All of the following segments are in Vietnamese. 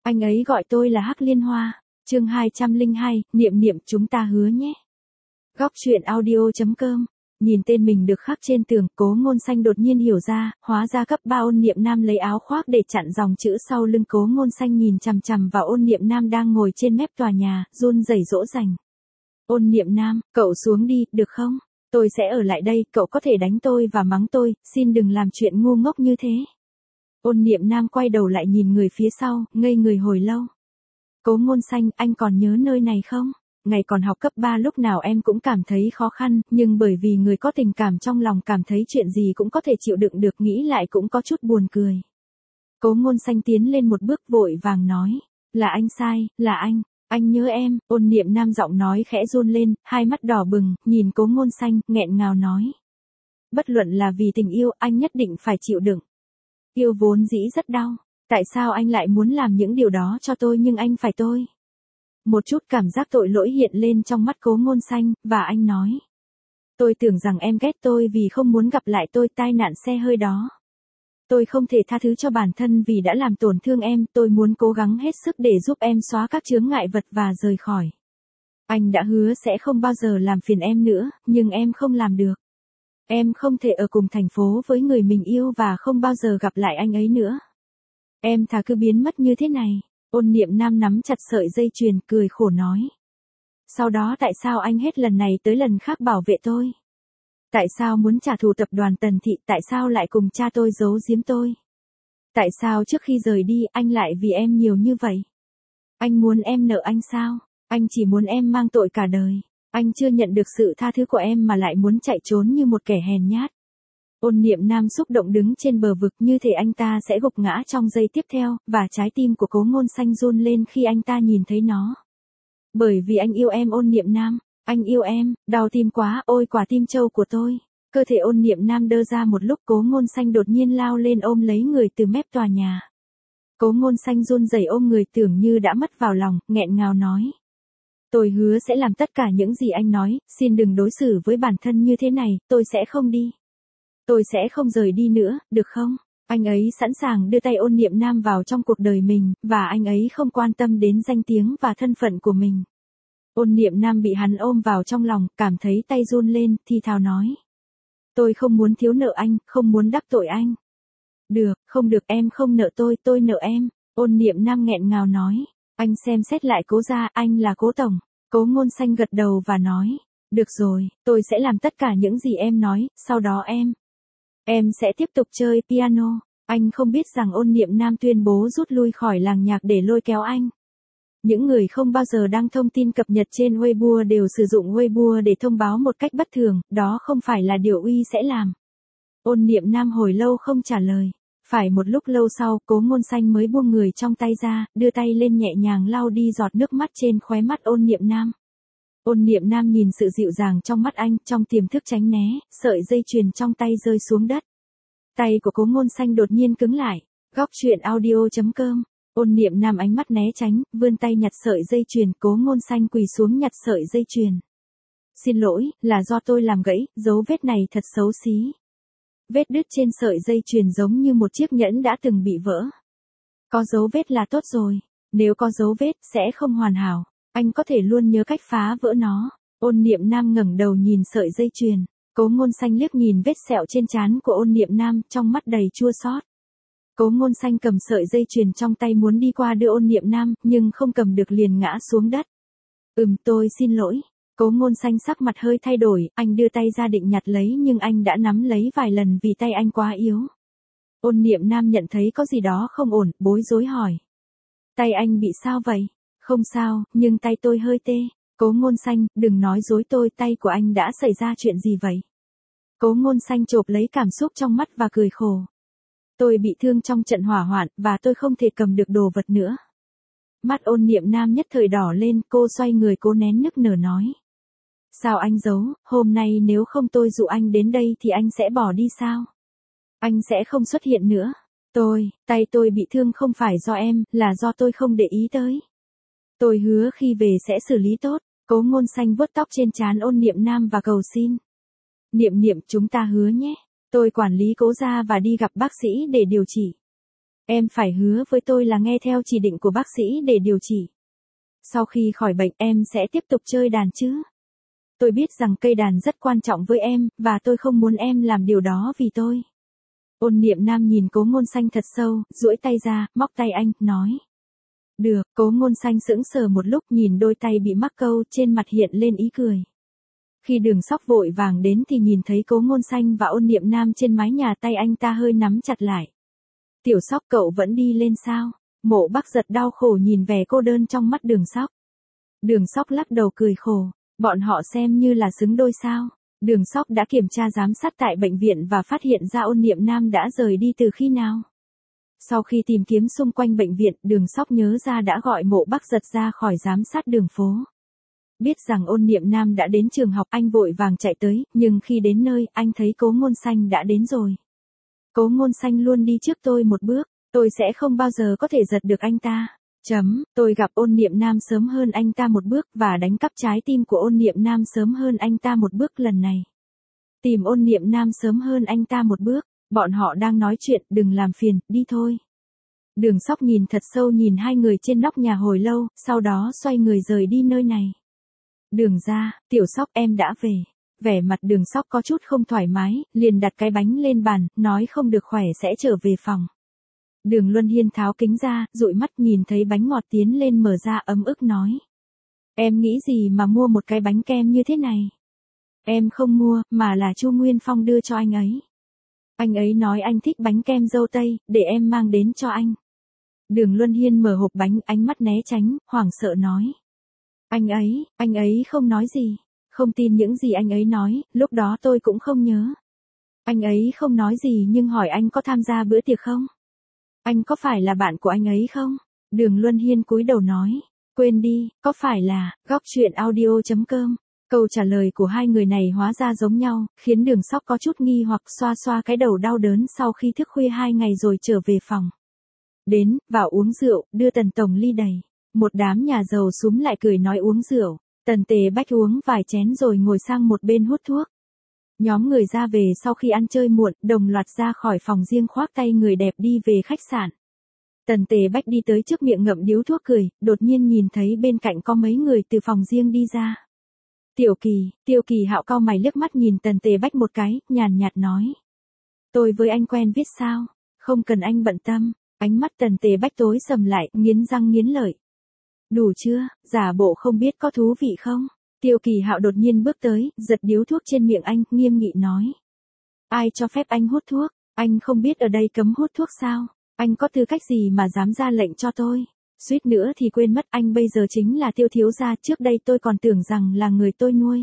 Anh ấy gọi tôi là Hắc Liên Hoa. Chương 202, Niệm Niệm chúng ta hứa nhé. Góc truyện audio.com. Nhìn tên mình được khắc trên tường, Cố Ngôn Xanh đột nhiên hiểu ra, hóa ra cấp 3 Ôn Niệm Nam lấy áo khoác để chặn dòng chữ sau lưng. Cố Ngôn Xanh nhìn chằm chằm vào Ôn Niệm Nam đang ngồi trên mép tòa nhà, run rẩy dỗ dành. Ôn Niệm Nam, cậu xuống đi, được không? Tôi sẽ ở lại đây, cậu có thể đánh tôi và mắng tôi, xin đừng làm chuyện ngu ngốc như thế. Ôn Niệm Nam quay đầu lại nhìn người phía sau, ngây người hồi lâu. Cố Ngôn Xanh, anh còn nhớ nơi này không? Ngày còn học cấp 3 lúc nào em cũng cảm thấy khó khăn, nhưng bởi vì người có tình cảm trong lòng cảm thấy chuyện gì cũng có thể chịu đựng được, nghĩ lại cũng có chút buồn cười. Cố Ngôn Xanh tiến lên một bước vội vàng nói, là anh sai, là anh nhớ em. Ôn Niệm Nam giọng nói khẽ run lên, hai mắt đỏ bừng, nhìn Cố Ngôn Xanh, nghẹn ngào nói. Bất luận là vì tình yêu, anh nhất định phải chịu đựng. Yêu vốn dĩ rất đau. Tại sao anh lại muốn làm những điều đó cho tôi nhưng anh phải tôi? Một chút cảm giác tội lỗi hiện lên trong mắt Cố Ngôn Xanh, và anh nói. Tôi tưởng rằng em ghét tôi vì không muốn gặp lại tôi, tai nạn xe hơi đó. Tôi không thể tha thứ cho bản thân vì đã làm tổn thương em, tôi muốn cố gắng hết sức để giúp em xóa các chướng ngại vật và rời khỏi. Anh đã hứa sẽ không bao giờ làm phiền em nữa, nhưng em không làm được. Em không thể ở cùng thành phố với người mình yêu và không bao giờ gặp lại anh ấy nữa. Em thà cứ biến mất như thế này. Ôn Niệm Nam nắm chặt sợi dây chuyền, cười khổ nói. Sau đó tại sao anh hết lần này tới lần khác bảo vệ tôi? Tại sao muốn trả thù tập đoàn Tần Thị, tại sao lại cùng cha tôi giấu giếm tôi? Tại sao trước khi rời đi anh lại vì em nhiều như vậy? Anh muốn em nợ anh sao? Anh chỉ muốn em mang tội cả đời. Anh chưa nhận được sự tha thứ của em mà lại muốn chạy trốn như một kẻ hèn nhát. Ôn Niệm Nam xúc động đứng trên bờ vực như thể anh ta sẽ gục ngã trong giây tiếp theo, và trái tim của Cố Ngôn Xanh run lên khi anh ta nhìn thấy nó. Bởi vì anh yêu em Ôn Niệm Nam, anh yêu em, đau tim quá, ôi quả tim trâu của tôi. Cơ thể Ôn Niệm Nam đơ ra một lúc, Cố Ngôn Xanh đột nhiên lao lên ôm lấy người từ mép tòa nhà. Cố Ngôn Xanh run rẩy ôm người tưởng như đã mất vào lòng, nghẹn ngào nói. Tôi hứa sẽ làm tất cả những gì anh nói, xin đừng đối xử với bản thân như thế này, tôi sẽ không đi. Tôi sẽ không rời đi nữa, được không? Anh ấy sẵn sàng đưa tay Ôn Niệm Nam vào trong cuộc đời mình, và anh ấy không quan tâm đến danh tiếng và thân phận của mình. Ôn Niệm Nam bị hắn ôm vào trong lòng, cảm thấy tay run lên, thì thào nói. Tôi không muốn thiếu nợ anh, không muốn đắc tội anh. Được, không được, em không nợ tôi nợ em. Ôn Niệm Nam nghẹn ngào nói. Anh xem xét lại Cố gia, anh là Cố tổng. Cố Ngôn Xanh gật đầu và nói. Được rồi, tôi sẽ làm tất cả những gì em nói, sau đó em sẽ tiếp tục chơi piano. Anh không biết rằng Ôn Niệm Nam tuyên bố rút lui khỏi làng nhạc để lôi kéo anh. Những người không bao giờ đăng thông tin cập nhật trên Weibo đều sử dụng Weibo để thông báo một cách bất thường, đó không phải là điều Uy sẽ làm. Ôn Niệm Nam hồi lâu không trả lời. Phải một lúc lâu sau, Cố Ngôn Xanh mới buông người trong tay ra, đưa tay lên nhẹ nhàng lau đi giọt nước mắt trên khóe mắt Ôn Niệm Nam. Ôn Niệm Nam nhìn sự dịu dàng trong mắt anh, trong tiềm thức tránh né, sợi dây chuyền trong tay rơi xuống đất. Tay của Cố Ngôn Xanh đột nhiên cứng lại. Góc truyện audio.com. Ôn Niệm Nam ánh mắt né tránh, vươn tay nhặt sợi dây chuyền, Cố Ngôn Xanh quỳ xuống nhặt sợi dây chuyền. Xin lỗi, là do tôi làm gãy, dấu vết này thật xấu xí. Vết đứt trên sợi dây chuyền giống như một chiếc nhẫn đã từng bị vỡ. Có dấu vết là tốt rồi. Nếu có dấu vết, sẽ không hoàn hảo. Anh có thể luôn nhớ cách phá vỡ nó. Ôn Niệm Nam ngẩng đầu nhìn sợi dây chuyền. Cố Ngôn Xanh liếc nhìn vết sẹo trên trán của Ôn Niệm Nam, trong mắt đầy chua xót. Cố Ngôn Xanh cầm sợi dây chuyền trong tay muốn đi qua đưa Ôn Niệm Nam, nhưng không cầm được liền ngã xuống đất. Tôi xin lỗi. Cố Ngôn Xanh sắc mặt hơi thay đổi, anh đưa tay ra định nhặt lấy nhưng anh đã nắm lấy vài lần vì tay anh quá yếu. Ôn Niệm Nam nhận thấy có gì đó không ổn, bối rối hỏi. Tay anh bị sao vậy? Không sao, nhưng tay tôi hơi tê. Cố Ngôn Xanh, đừng nói dối tôi, tay của anh đã xảy ra chuyện gì vậy? Cố Ngôn Xanh chộp lấy cảm xúc trong mắt và cười khổ. Tôi bị thương trong trận hỏa hoạn, và tôi không thể cầm được đồ vật nữa. Mắt Ôn Niệm Nam nhất thời đỏ lên, cô xoay người cố nén nức nở nói. Sao anh giấu, hôm nay nếu không tôi dụ anh đến đây thì anh sẽ bỏ đi sao? Anh sẽ không xuất hiện nữa. Tay tôi bị thương không phải do em, là do tôi không để ý tới. Tôi hứa khi về sẽ xử lý tốt. Cố Ngôn Xanh vuốt tóc trên trán Ôn Niệm Nam và cầu xin. Niệm Niệm chúng ta hứa nhé. Tôi quản lý Cố gia và đi gặp bác sĩ để điều trị. Em phải hứa với tôi là nghe theo chỉ định của bác sĩ để điều trị. Sau khi khỏi bệnh em sẽ tiếp tục chơi đàn chứ. Tôi biết rằng cây đàn rất quan trọng với em, và tôi không muốn em làm điều đó vì tôi. Ôn Niệm Nam nhìn Cố Ngôn Xanh thật sâu, duỗi tay ra, móc tay anh, nói. Được, Cố Ngôn Xanh sững sờ một lúc nhìn đôi tay bị mắc câu, trên mặt hiện lên ý cười. Khi Đường Sóc vội vàng đến thì nhìn thấy Cố Ngôn Xanh và Ôn Niệm Nam trên mái nhà, tay anh ta hơi nắm chặt lại. Tiểu Sóc, cậu vẫn đi lên sao? Mộ Bắc Giật đau khổ nhìn vẻ cô đơn trong mắt Đường Sóc. Đường Sóc lắc đầu cười khổ. Bọn họ xem như là xứng đôi sao? Đường Sóc đã kiểm tra giám sát tại bệnh viện và phát hiện ra Ôn Niệm Nam đã rời đi từ khi nào. Sau khi tìm kiếm xung quanh bệnh viện, Đường Sóc nhớ ra đã gọi Mộ Bắc Giật ra khỏi giám sát đường phố. Biết rằng Ôn Niệm Nam đã đến trường học, anh vội vàng chạy tới, nhưng khi đến nơi, anh thấy Cố Ngôn Xanh đã đến rồi. Cố Ngôn Xanh luôn đi trước tôi một bước, tôi sẽ không bao giờ có thể giật được anh ta. Tôi gặp Ôn Niệm Nam sớm hơn anh ta một bước và đánh cắp trái tim của Ôn Niệm Nam sớm hơn anh ta một bước lần này. Tìm Ôn Niệm Nam sớm hơn anh ta một bước, bọn họ đang nói chuyện, đừng làm phiền, đi thôi. Đường Sóc nhìn thật sâu nhìn hai người trên nóc nhà hồi lâu, sau đó xoay người rời đi nơi này. Đường ra, Tiểu Sóc em đã về. Vẻ mặt Đường Sóc có chút không thoải mái, liền đặt cái bánh lên bàn, nói không được khỏe sẽ trở về phòng. Đường Luân Hiên tháo kính ra, dụi mắt nhìn thấy bánh ngọt tiến lên mở ra ấm ức nói. Em nghĩ gì mà mua một cái bánh kem như thế này? Em không mua, mà là Chu Nguyên Phong đưa cho anh ấy. Anh ấy nói anh thích bánh kem dâu tây, để em mang đến cho anh. Đường Luân Hiên mở hộp bánh, ánh mắt né tránh, hoảng sợ nói. Anh ấy không nói gì. Không tin những gì anh ấy nói, lúc đó tôi cũng không nhớ. Anh ấy không nói gì nhưng hỏi anh có tham gia bữa tiệc không? Anh có phải là bạn của anh ấy không? Đường Luân Hiên cúi đầu nói. Quên đi, có phải là, góc truyện audio.com. Câu trả lời của hai người này hóa ra giống nhau, khiến Đường Sóc có chút nghi hoặc xoa xoa cái đầu đau đớn sau khi thức khuya 2 ngày rồi trở về phòng. Đến, vào uống rượu, đưa Tần Tổng ly đầy. Một đám nhà giàu súm lại cười nói uống rượu. Tần Tề Bách uống vài chén rồi ngồi sang một bên hút thuốc. Nhóm người ra về sau khi ăn chơi muộn, đồng loạt ra khỏi phòng riêng khoác tay người đẹp đi về khách sạn. Tần Tề Bách đi tới trước miệng ngậm điếu thuốc cười, đột nhiên nhìn thấy bên cạnh có mấy người từ phòng riêng đi ra. Tiêu Kỳ Hạo cau mày liếc mắt nhìn Tần Tề Bách một cái, nhàn nhạt nói. Tôi với anh quen biết sao, không cần anh bận tâm. Ánh mắt Tần Tề Bách tối sầm lại, nghiến răng nghiến lợi. Đủ chưa, giả bộ không biết có thú vị không? Tiêu Kỳ Hạo đột nhiên bước tới, giật điếu thuốc trên miệng anh, nghiêm nghị nói. Ai cho phép anh hút thuốc? Anh không biết ở đây cấm hút thuốc sao? Anh có tư cách gì mà dám ra lệnh cho tôi? Suýt nữa thì quên mất anh bây giờ chính là Tiêu thiếu gia, trước đây tôi còn tưởng rằng là người tôi nuôi.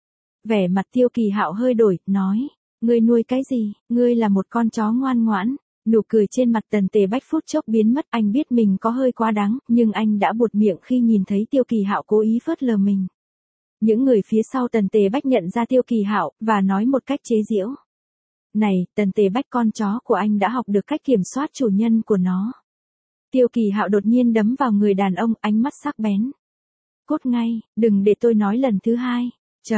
Vẻ mặt Tiêu Kỳ Hạo hơi đổi, nói. Ngươi nuôi cái gì? Ngươi là một con chó ngoan ngoãn. Nụ cười trên mặt Tần Tề Bách phút chốc biến mất, anh biết mình có hơi quá đáng, nhưng anh đã buột miệng khi nhìn thấy Tiêu Kỳ Hạo cố ý phớt lờ mình. Những người phía sau Tần Tề Bách nhận ra Tiêu Kỳ Hạo, và nói một cách chế giễu. Này, Tần Tề Bách, con chó của anh đã học được cách kiểm soát chủ nhân của nó. Tiêu Kỳ Hạo đột nhiên đấm vào người đàn ông, ánh mắt sắc bén. Cút ngay, đừng để tôi nói lần thứ hai.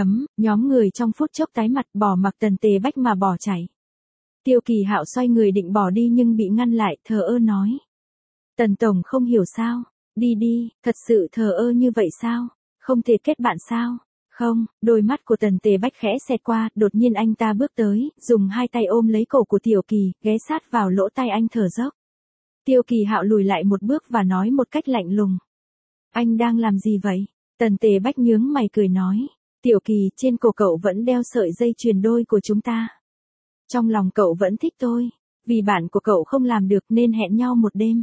Nhóm người trong phút chốc tái mặt, bỏ mặc Tần Tề Bách mà bỏ chạy. Tiêu Kỳ Hạo xoay người định bỏ đi nhưng bị ngăn lại, thờ ơ nói. Tần Tổng không hiểu sao? Đi đi, thật sự thờ ơ như vậy sao? Không thể kết bạn sao? Không, đôi mắt của Tần Tề Bách khẽ xẹt qua, đột nhiên anh ta bước tới, dùng hai tay ôm lấy cổ của Tiểu Kỳ, ghé sát vào lỗ tai anh thở dốc. Tiêu Kỳ Hạo lùi lại một bước và nói một cách lạnh lùng. Anh đang làm gì vậy? Tần Tề Bách nhướng mày cười nói. Tiểu Kỳ, trên cổ cậu vẫn đeo sợi dây chuyền đôi của chúng ta. Trong lòng cậu vẫn thích tôi, vì bạn của cậu không làm được nên hẹn nhau một đêm.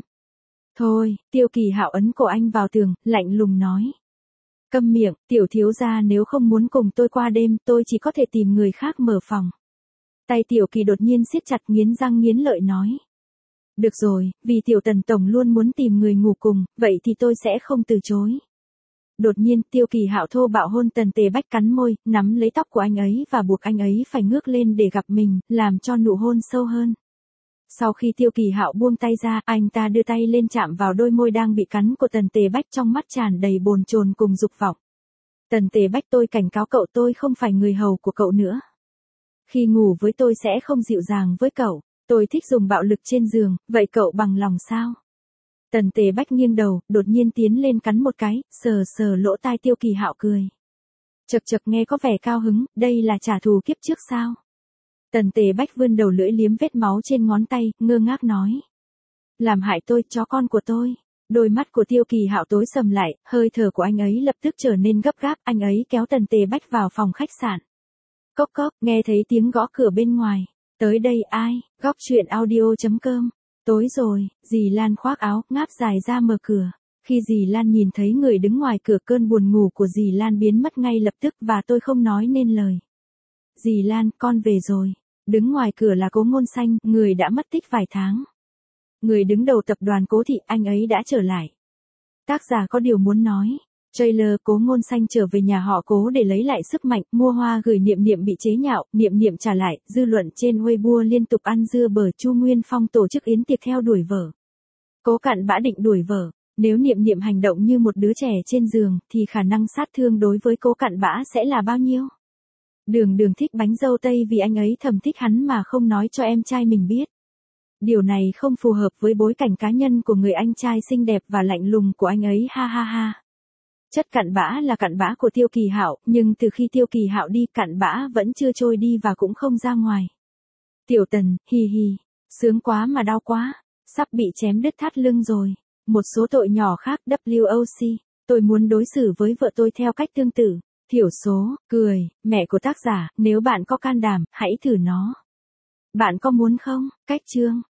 Thôi, Tiêu Kỳ Hạo ấn cổ anh vào tường, lạnh lùng nói. Câm miệng, Tiểu thiếu gia, nếu không muốn cùng tôi qua đêm, tôi chỉ có thể tìm người khác mở phòng. Tay Tiểu Kỳ đột nhiên siết chặt, nghiến răng nghiến lợi nói. Được rồi, vì Tiểu Tần Tổng luôn muốn tìm người ngủ cùng, vậy thì tôi sẽ không từ chối. Đột nhiên, Tiêu Kỳ Hạo thô bạo hôn Tần Tề Bách, cắn môi, nắm lấy tóc của anh ấy và buộc anh ấy phải ngước lên để gặp mình, làm cho nụ hôn sâu hơn. Sau khi Tiêu Kỳ Hạo buông tay ra, anh ta đưa tay lên chạm vào đôi môi đang bị cắn của Tần Tề Bách, trong mắt tràn đầy bồn chồn cùng dục vọng. Tần Tề Bách, tôi cảnh cáo cậu, tôi không phải người hầu của cậu nữa. Khi ngủ với tôi sẽ không dịu dàng với cậu. Tôi thích dùng bạo lực trên giường, vậy cậu bằng lòng sao? Tần Tề Bách nghiêng đầu, đột nhiên tiến lên cắn một cái, sờ sờ lỗ tai Tiêu Kỳ Hạo cười. Chậc chậc nghe có vẻ cao hứng, đây là trả thù kiếp trước sao? Tần Tề Bách vươn đầu lưỡi liếm vết máu trên ngón tay, ngơ ngác nói. Làm hại tôi, chó con của tôi. Đôi mắt của Tiêu Kỳ Hạo tối sầm lại, hơi thở của anh ấy lập tức trở nên gấp gáp, anh ấy kéo Tần Tề Bách vào phòng khách sạn. Cốc cốc, nghe thấy tiếng gõ cửa bên ngoài. Tới đây ai? Góc chuyện audio.com. Tối rồi, dì Lan khoác áo, ngáp dài ra mở cửa. Khi dì Lan nhìn thấy người đứng ngoài cửa, cơn buồn ngủ của dì Lan biến mất ngay lập tức và tôi không nói nên lời. Dì Lan, con về rồi. Đứng ngoài cửa là Cố Ngôn Xanh, người đã mất tích vài tháng. Người đứng đầu tập đoàn Cố Thị, anh ấy đã trở lại. Tác giả có điều muốn nói. Trailer Cố Ngôn Xanh trở về nhà họ Cố để lấy lại sức mạnh, mua hoa gửi Niệm Niệm bị chế nhạo, Niệm Niệm trả lại, dư luận trên Weibo liên tục ăn dưa bở. Chu Nguyên Phong tổ chức yến tiệc theo đuổi vợ. Cố Cặn Bã định đuổi vợ. Nếu Niệm Niệm hành động như một đứa trẻ trên giường, thì khả năng sát thương đối với Cố Cặn Bã sẽ là bao nhiêu? Đường Đường thích bánh dâu tây vì anh ấy thầm thích hắn mà không nói cho em trai mình biết. Điều này không phù hợp với bối cảnh cá nhân của người anh trai xinh đẹp và lạnh lùng của anh ấy, ha ha ha. Chất cặn bã là cặn bã của Tiêu Kỳ Hạo, nhưng từ khi Tiêu Kỳ Hạo đi, cặn bã vẫn chưa trôi đi và cũng không ra ngoài. Tiểu Tần, hi hi, sướng quá mà đau quá, sắp bị chém đứt thắt lưng rồi. Một số tội nhỏ khác, WOC, tôi muốn đối xử với vợ tôi theo cách tương tự. Thiểu số, cười, mẹ của tác giả, nếu bạn có can đảm, hãy thử nó. Bạn có muốn không? Cách chương.